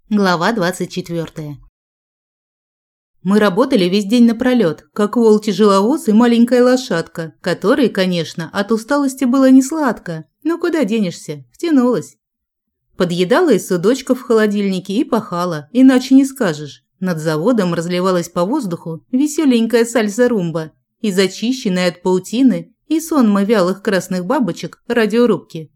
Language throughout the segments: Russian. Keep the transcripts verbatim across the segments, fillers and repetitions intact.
Глава двадцать четвёртая. Мы работали весь день напролёт, как вол-тяжеловоз и маленькая лошадка, которой, конечно, от усталости было не сладко, но куда денешься, втянулась. Подъедала из судочков в холодильнике и пахала, иначе не скажешь. Над заводом разливалась по воздуху веселенькая сальса-румба из очищенной от паутины и сонма вялых красных бабочек радиорубки.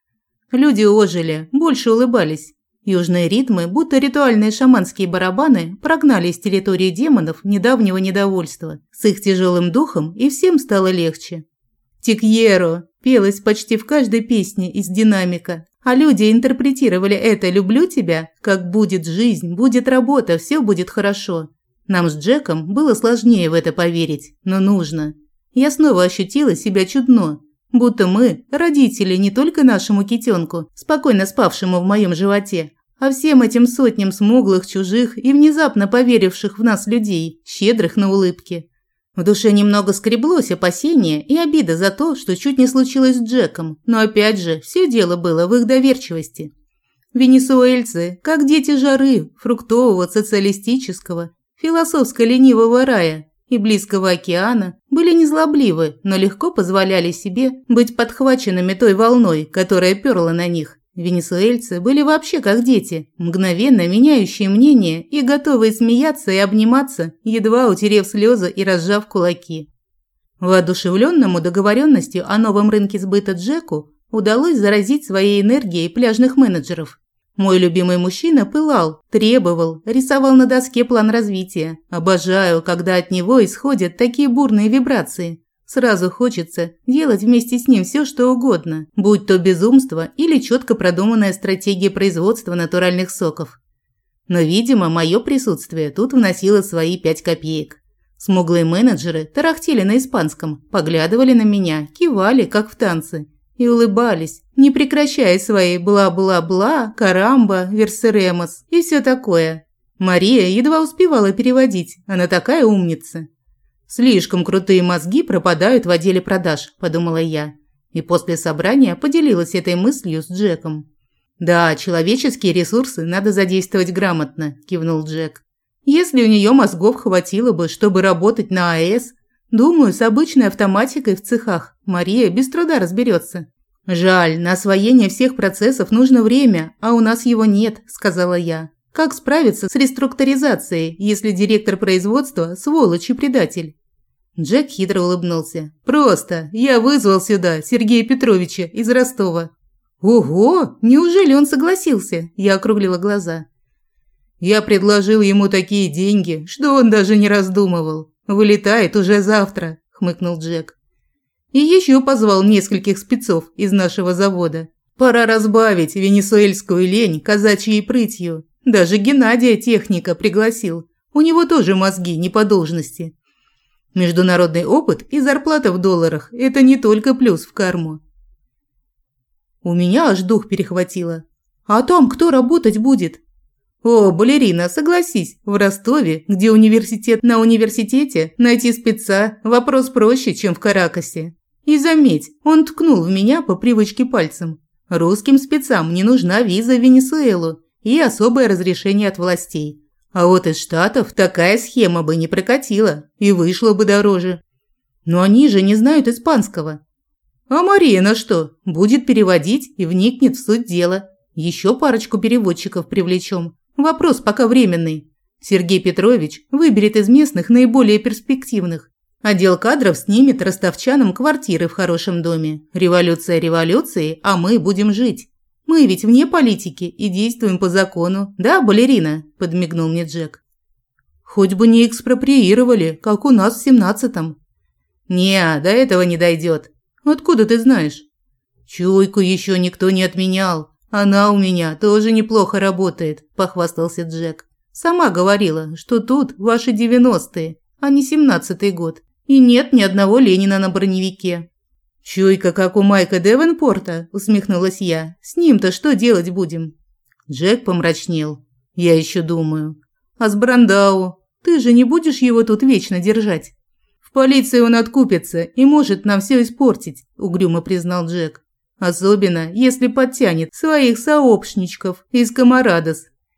Люди ожили, больше улыбались. Южные ритмы, будто ритуальные шаманские барабаны, прогнали с территории демонов недавнего недовольства. С их тяжелым духом и всем стало легче. «Тикьеро» пелось почти в каждой песне из динамика, а люди интерпретировали это «люблю тебя» как «будет жизнь, будет работа, все будет хорошо». Нам с Джеком было сложнее в это поверить, но нужно. Я снова ощутила себя чудно. Будто мы – родители не только нашему китенку, спокойно спавшему в моем животе, а всем этим сотням смуглых, чужих и внезапно поверивших в нас людей, щедрых на улыбки. В душе немного скреблось опасение и обида за то, что чуть не случилось с Джеком, но опять же, все дело было в их доверчивости. Венесуэльцы, как дети жары, фруктового, социалистического, философско-ленивого рая и Близкого океана, были незлобливы, но легко позволяли себе быть подхваченными той волной, которая перла на них. Венесуэльцы были вообще как дети, мгновенно меняющие мнение и готовые смеяться и обниматься, едва утерев слезы и разжав кулаки. Воодушевленному договоренностью о новом рынке сбыта Джеку удалось заразить своей энергией пляжных менеджеров. Мой любимый мужчина пылал, требовал, рисовал на доске план развития. Обожаю, когда от него исходят такие бурные вибрации. Сразу хочется делать вместе с ним все, что угодно, будь то безумство или четко продуманная стратегия производства натуральных соков. Но, видимо, мое присутствие тут вносило свои пять копеек. Смуглые менеджеры тарахтели на испанском, поглядывали на меня, кивали, как в танце, и улыбались, не прекращая свои бла-бла-бла, карамба, версеремос и все такое. Мария едва успевала переводить, она такая умница. «Слишком крутые мозги пропадают в отделе продаж», – подумала я. И после собрания поделилась этой мыслью с Джеком. «Да, человеческие ресурсы надо задействовать грамотно», – кивнул Джек. «Если у нее мозгов хватило бы, чтобы работать на АЭС, думаю, с обычной автоматикой в цехах Мария без труда разберется». «Жаль, на освоение всех процессов нужно время, а у нас его нет», – сказала я. «Как справиться с реструктуризацией, если директор производства – сволочь и предатель?» Джек хитро улыбнулся. «Просто. Я вызвал сюда Сергея Петровича из Ростова». «Ого! Неужели он согласился?» – я округлила глаза. «Я предложил ему такие деньги, что он даже не раздумывал. Вылетает уже завтра», – хмыкнул Джек. «И еще позвал нескольких спецов из нашего завода. Пора разбавить венесуэльскую лень казачьей прытью. Даже Геннадия техника пригласил. У него тоже мозги не по должности. Международный опыт и зарплата в долларах – это не только плюс в карму». У меня аж дух перехватило. «А там кто работать будет?» «О, балерина, согласись, в Ростове, где университет на университете, найти спеца – вопрос проще, чем в Каракасе. И заметь, он ткнул в меня по привычке пальцем. Русским спецам не нужна виза в Венесуэлу и особое разрешение от властей. А вот из Штатов такая схема бы не прокатила и вышла бы дороже. Но они же не знают испанского. А Мария на что? Будет переводить и вникнет в суть дела. Еще парочку переводчиков привлечем. Вопрос пока временный. Сергей Петрович выберет из местных наиболее перспективных. Отдел кадров снимет ростовчанам квартиры в хорошем доме. Революция революцией, а мы будем жить. Мы ведь вне политики и действуем по закону. Да, балерина?» – подмигнул мне Джек. «Хоть бы не экспроприировали, как у нас в семнадцатом». «Не, до этого не дойдет. Откуда ты знаешь?» «Чуйку еще никто не отменял. Она у меня тоже неплохо работает», – похвастался Джек. «Сама говорила, что тут ваши девяностые, а не семнадцатый год. И нет ни одного Ленина на броневике». «Чуйка, как у Майка Девенпорта», – усмехнулась я. «С ним-то что делать будем?» Джек помрачнел. «Я еще думаю. А с Брандау? Ты же не будешь его тут вечно держать?» «В полиции он откупится и может нам все испортить», – угрюмо признал Джек. «Особенно, если подтянет своих сообщничков из Камарадос».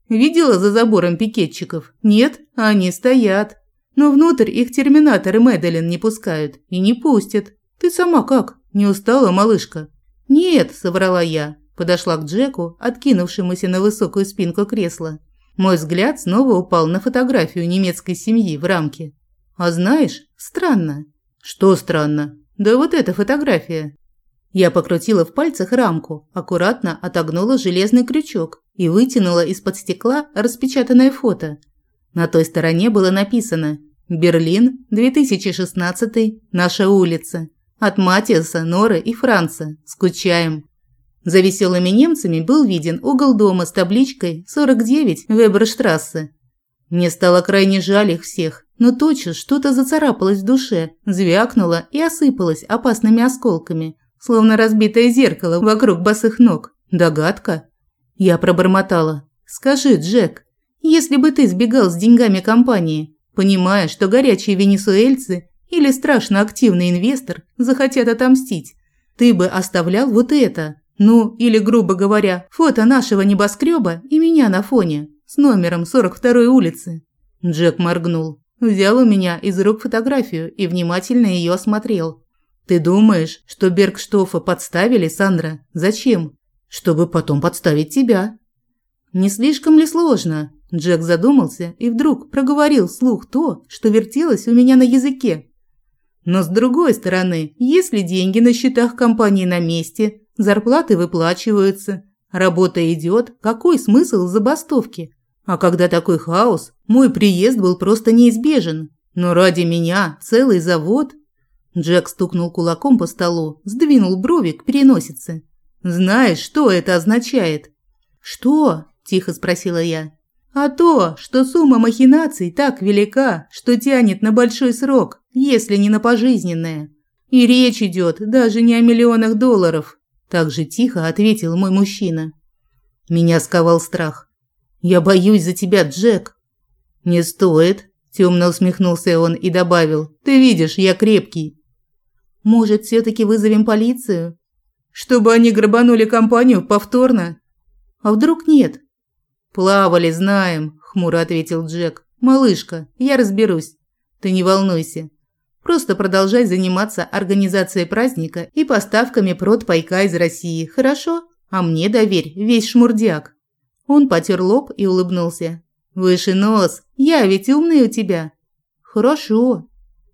Видела за забором пикетчиков? Нет, они стоят. Но внутрь их терминаторы Мэдалин не пускают и не пустят. Ты сама как? Не устала, малышка?» «Нет», – соврала я. Подошла к Джеку, откинувшемуся на высокую спинку кресла. Мой взгляд снова упал на фотографию немецкой семьи в рамке. «А знаешь, странно». «Что странно?» «Да вот эта фотография». Я покрутила в пальцах рамку, аккуратно отогнула железный крючок и вытянула из-под стекла распечатанное фото. На той стороне было написано: «Берлин, две тысячи шестнадцатый, наша улица. От Матиаса, Норы и Франца. Скучаем». За веселыми немцами был виден угол дома с табличкой сорок девять Веберштрассе. Мне стало крайне жаль их всех, но тотчас что-то зацарапалось в душе, звякнуло и осыпалось опасными осколками, словно разбитое зеркало вокруг босых ног. Догадка? Я пробормотала: «Скажи, Джек, если бы ты сбегал с деньгами компании, понимая, что горячие венесуэльцы или страшно активный инвестор захотят отомстить, ты бы оставлял вот это? Ну, или, грубо говоря, фото нашего небоскреба и меня на фоне, с номером сорок второй улицы». Джек моргнул, взял у меня из рук фотографию и внимательно ее осмотрел. «Ты думаешь, что Бергштофа подставили, Сандра? Зачем?» «Чтобы потом подставить тебя». «Не слишком ли сложно?» Джек задумался и вдруг проговорил вслух то, что вертелось у меня на языке. «Но с другой стороны, если деньги на счетах компании на месте, зарплаты выплачиваются, работа идет, какой смысл в забастовке? А когда такой хаос, мой приезд был просто неизбежен. Но ради меня целый завод...» Джек стукнул кулаком по столу, сдвинул брови к переносице. «Знаешь, что это означает?» «Что?» – тихо спросила я. «А то, что сумма махинаций так велика, что тянет на большой срок, если не на пожизненное. И речь идет даже не о миллионах долларов», – так же тихо ответил мой мужчина. Меня сковал страх. «Я боюсь за тебя, Джек». «Не стоит», – темно усмехнулся он и добавил: «Ты видишь, я крепкий». «Может, все-таки вызовем полицию?» «Чтобы они грабанули компанию повторно?» «А вдруг нет?» «Плавали, знаем», – хмуро ответил Джек. «Малышка, я разберусь. Ты не волнуйся. Просто продолжай заниматься организацией праздника и поставками продпайка из России, хорошо? А мне доверь весь шмурдяк». Он потер лоб и улыбнулся. «Выше нос, я ведь умный у тебя». «Хорошо».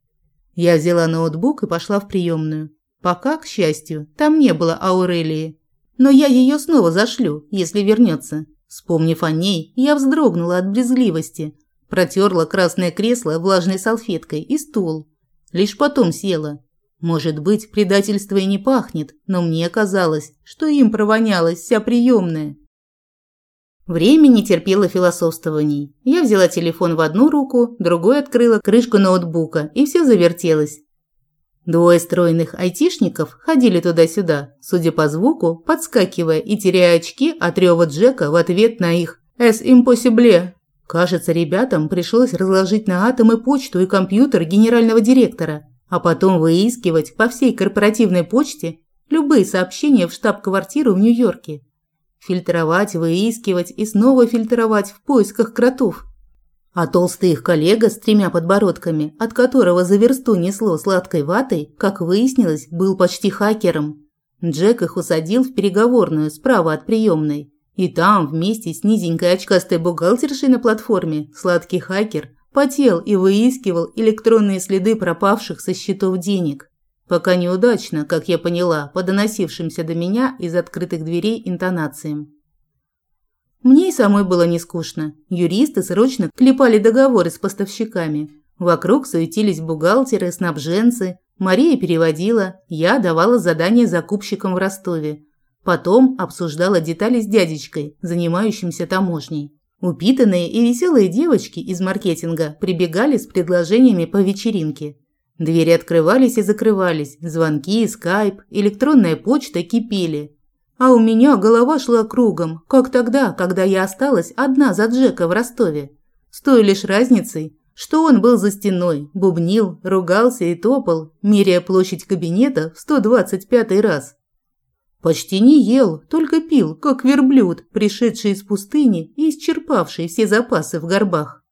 Я взяла ноутбук и пошла в приемную. Пока, к счастью, там не было Аурелии. Но я ее снова зашлю, если вернется. Вспомнив о ней, я вздрогнула от брезгливости. Протерла красное кресло влажной салфеткой и стул. Лишь потом села. Может быть, предательство и не пахнет, но мне казалось, что им провонялась вся приемная. Время не терпело философствований. Я взяла телефон в одну руку, другой открыла крышку ноутбука, и все завертелось. Двое стройных айтишников ходили туда-сюда, судя по звуку, подскакивая и теряя очки от рёва Джека в ответ на их «Es impossible». Кажется, ребятам пришлось разложить на атомы почту и компьютер генерального директора, а потом выискивать по всей корпоративной почте любые сообщения в штаб-квартиру в Нью-Йорке. Фильтровать, выискивать и снова фильтровать в поисках кротов. А толстый их коллега с тремя подбородками, от которого за версту несло сладкой ватой, как выяснилось, был почти хакером. Джек их усадил в переговорную справа от приемной. И там, вместе с низенькой очкастой бухгалтершей на платформе, сладкий хакер потел и выискивал электронные следы пропавших со счетов денег. Пока неудачно, как я поняла, по доносившимся до меня из открытых дверей интонациям. Мне и самой было не скучно. Юристы срочно клепали договоры с поставщиками. Вокруг суетились бухгалтеры, снабженцы. Мария переводила, я давала задания закупщикам в Ростове. Потом обсуждала детали с дядечкой, занимающимся таможней. Упитанные и веселые девочки из маркетинга прибегали с предложениями по вечеринке. Двери открывались и закрывались, звонки, скайп, электронная почта кипели. А у меня голова шла кругом, как тогда, когда я осталась одна за Джека в Ростове. С той лишь разницей, что он был за стеной, бубнил, ругался и топал, меряя площадь кабинета в сто двадцать пятый раз. Почти не ел, только пил, как верблюд, пришедший из пустыни и исчерпавший все запасы в горбах.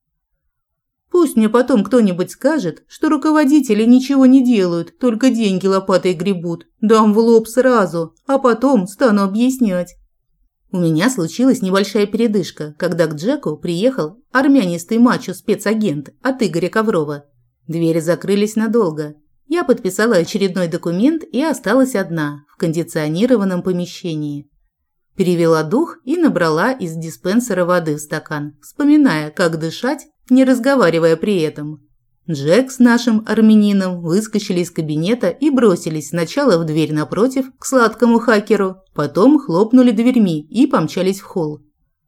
Пусть мне потом кто-нибудь скажет, что руководители ничего не делают, только деньги лопатой гребут. Дам в лоб сразу, а потом стану объяснять. У меня случилась небольшая передышка, когда к Джеку приехал армянистый мачо-спецагент от Игоря Коврова. Двери закрылись надолго. Я подписала очередной документ и осталась одна, в кондиционированном помещении. Перевела дух и набрала из диспенсера воды в стакан, вспоминая, как дышать, не разговаривая при этом. Джек с нашим армянином выскочили из кабинета и бросились сначала в дверь напротив, к сладкому хакеру, потом хлопнули дверьми и помчались в холл.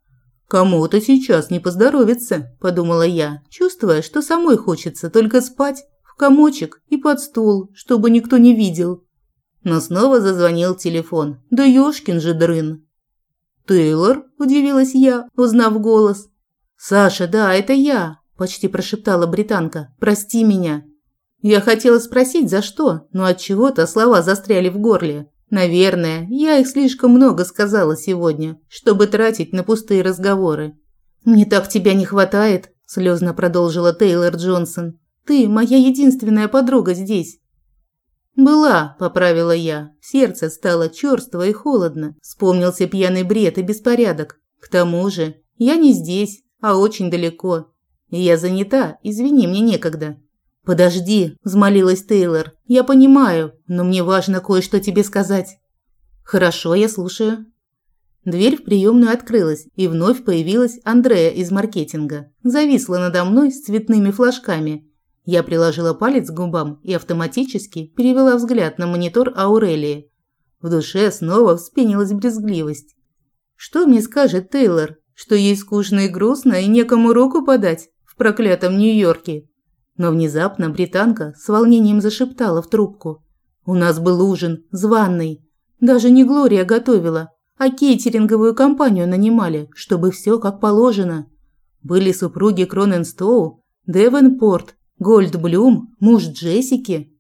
«Кому-то сейчас не поздоровится», – подумала я, чувствуя, что самой хочется только спать, в комочек и под стол, чтобы никто не видел. Но снова зазвонил телефон. Да ёшкин же дрын. «Тейлор?» – удивилась я, узнав голос. «Саша, да, это я», – почти прошептала британка. «Прости меня». Я хотела спросить, за что, но отчего-то слова застряли в горле. Наверное, я их слишком много сказала сегодня, чтобы тратить на пустые разговоры. «Мне так тебя не хватает», – слезно продолжила Тейлор Джонсон. «Ты моя единственная подруга здесь». «Была», – поправила я. В сердце стало чёрство и холодно. Вспомнился пьяный бред и беспорядок. К тому же, я не здесь, а очень далеко. И я занята, извини, мне некогда. «Подожди», – взмолилась Тейлор. «Я понимаю, но мне важно кое-что тебе сказать». «Хорошо, я слушаю». Дверь в приемную открылась, и вновь появилась Андрея из маркетинга. Зависла надо мной с цветными флажками. Я приложила палец к губам и автоматически перевела взгляд на монитор Аурелии. В душе снова вспенилась брезгливость. Что мне скажет Тейлор? Что ей скучно и грустно и некому руку подать в проклятом Нью-Йорке? Но внезапно британка с волнением зашептала в трубку. «У нас был ужин, званый. Даже не Глория готовила, а кейтеринговую компанию нанимали, чтобы все как положено. Были супруги Кроненстоу, Девенпорт, Гольдблюм, муж Джессики».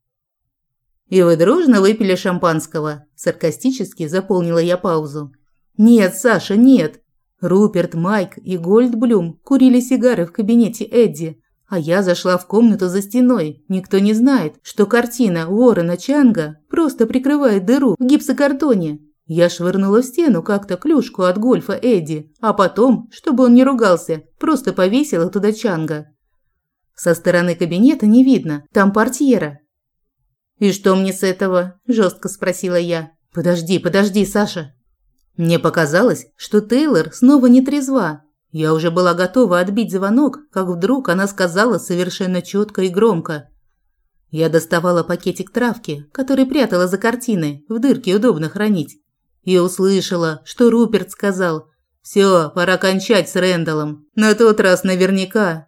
«И вы дружно выпили шампанского?» – саркастически заполнила я паузу. «Нет, Саша, нет. Руперт, Майк и Гольдблюм курили сигары в кабинете Эдди. А я зашла в комнату за стеной. Никто не знает, что картина Уоррена Чанга просто прикрывает дыру в гипсокартоне. Я швырнула в стену как-то клюшку от гольфа Эдди, а потом, чтобы он не ругался, просто повесила туда Чанга. Со стороны кабинета не видно, там портьера». «И что мне с этого?» – жестко спросила я. «Подожди, подожди, Саша». Мне показалось, что Тейлор снова не трезва. Я уже была готова отбить звонок, как вдруг она сказала совершенно четко и громко. Я доставала пакетик травки, который прятала за картиной, в дырке удобно хранить. И услышала, что Руперт сказал: «Все, пора кончать с Рэндаллом. На тот раз наверняка».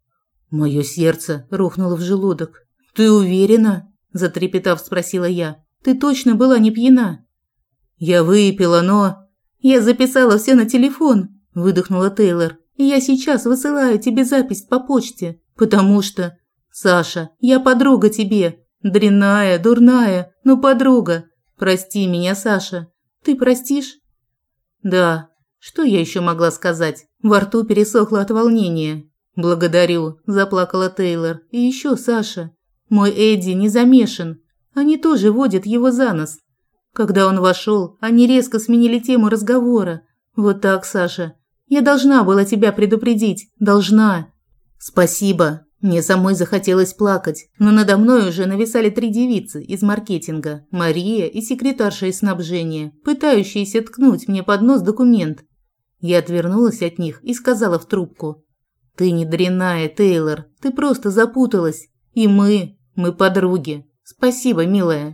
Мое сердце рухнуло в желудок. «Ты уверена?» – затрепетав, спросила я. «Ты точно была не пьяна?» «Я выпила, но...» «Я записала все на телефон», – выдохнула Тейлор. «И я сейчас высылаю тебе запись по почте, потому что... Саша, я подруга тебе. Дрянная, дурная, но подруга. Прости меня, Саша. Ты простишь?» «Да». Что я еще могла сказать? Во рту пересохло от волнения. «Благодарю», – заплакала Тейлор. «И еще, Саша, мой Эдди не замешан. Они тоже водят его за нос. Когда он вошел, они резко сменили тему разговора. Вот так, Саша. Я должна была тебя предупредить. Должна». «Спасибо». Мне самой захотелось плакать, но надо мной уже нависали три девицы из маркетинга, Мария и секретарша из снабжения, пытающиеся ткнуть мне под нос документ. Я отвернулась от них и сказала в трубку: «Ты не дрянная, Тейлор, ты просто запуталась. И мы, мы подруги. Спасибо, милая».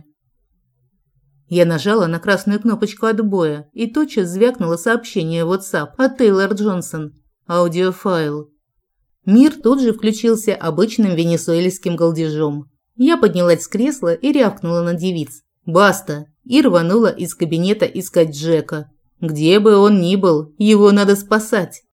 Я нажала на красную кнопочку отбоя, и тотчас звякнуло сообщение в WhatsApp от Тейлор Джонсон. Аудиофайл. Мир тут же включился обычным венесуэльским галдежом. Я поднялась с кресла и рявкнула на девиц: «Баста!» и рванула из кабинета искать Джека. Где бы он ни был, его надо спасать.